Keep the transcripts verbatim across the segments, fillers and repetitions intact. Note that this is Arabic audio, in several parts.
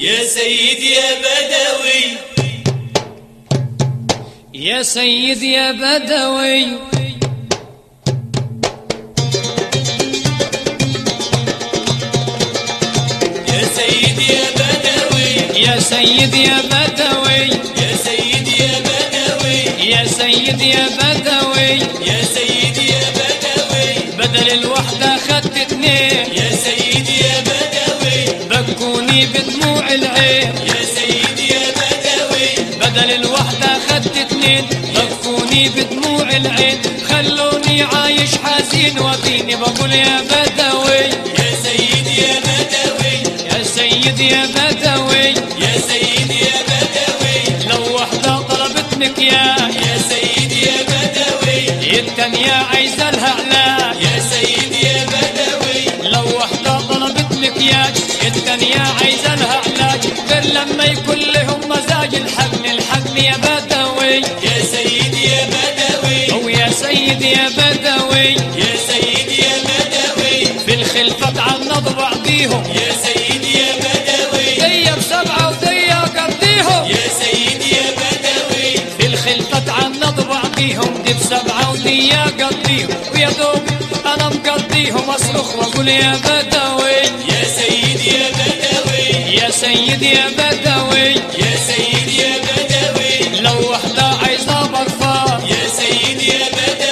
يا سيد يا بدوي يا سيد يا بدوي يا سيد يا بدوي يا سيد يا بدوي يا سيد يا بدوي يا سيد يا بدوي يا سيد يا بدوي بدل الوحدة خدت اتنين يا سيد يا بدوي بكوني بدموع العين يا سيد يا بدوي بدل الوحدة خدت اتنين بكوني بدموع العين خلوني عايش حزين وفيني بقول يا بدوي يا سيد يا بدوي يا سيد يا بدوي يا سيد يا بدوي لو وحدة طلبت مكياج يا سيد يا بدوي التانية عايزة لها علاج يا سيد يا بدوي لو وحدة طلبت مكياج التانية عايزة لها علاج غير لما يكون لهم مزاج الحقن الحقن يا بدوي يا سيد يا بدوي أو يا سيد يا بدوي يا سيد يا بدوي في الخلفة عالنض بعضيهم يا سيد يا بدوي دية بسبعة ودية قضيهم يا سيد يا بدوي في الخلفة عالنض بعضيهم دي بسبعة ودية قضيهم ويا دوب أنا مقضيهم أصرخ وأقول يا بدوي يا سيد يا بدوي يا سيد يا بدوي يا سيد يا بدوي لو وحدة عايزة برفان يا سيد يا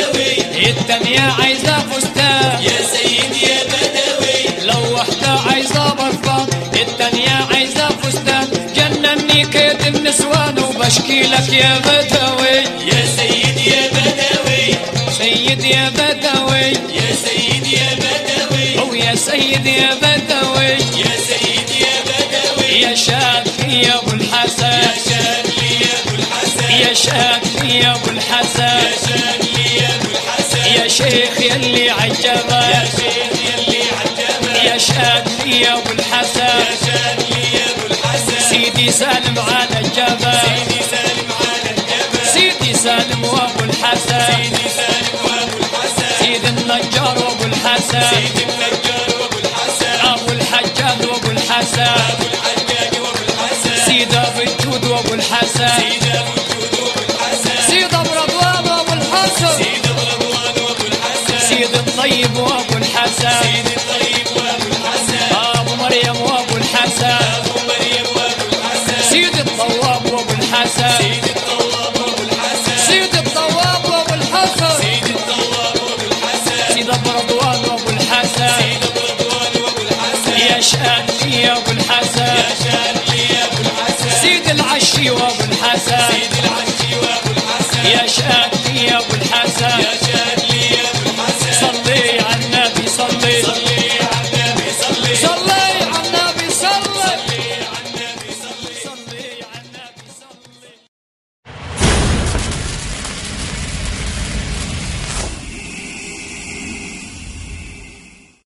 بدوي التانية عايزة فستان يا سيد يا بدوي لو وحدة عايزة برفان التانية عايزة فستان جنني كيد النسوان وبشكي لك يا بدوي يا سيد يا بدوي سيد يا بدوي يا سيد يا بدوي أو يا سيد يا بدوي يا سيد يا بدوي يا شافي يا أبو الحسن يا شادلي يا ابو الحسن يا شافي يا أبو الحسن يا شادلي يا ابو الحسن يا شيخ يلي عالجبل يا شيخ يلي عالجبل يا شافي يا أبو الحسن يا شادلي يا ابو الحسن سيدي سالم على الجبل سيدي سالم على الجبل سيدي سالم وابو الحسن سيدي سالم وابو الحسن سيد النجار وابو الحسن سيدي النجار وابو الحسن ابو الحجاج وابو الحسن ابو الحجاج وابو الحسن سيد ابو الجود وابو الحسن سيد ابو الجود وابو الحسن سيد ابو رضوان وابو الحسن سيد ابو رضوان وابو الحسن سيد الطيب وابو الحسن سيد الطيب وابو الحسن ابو مريم وابو الحسن ابو مريم وابو الحسن سيد الطواب وابو الحسن سيد الطواب وابو الحسن سيد الطواب وابو الحسن سيد الطواب وابو الحسن سيد ابو رضوان وابو الحسن سيد ابو رضوان وابو الحسن يا شادي يا ابو الحسن يا شادلي يا ابو الحسن سيد العشي وابو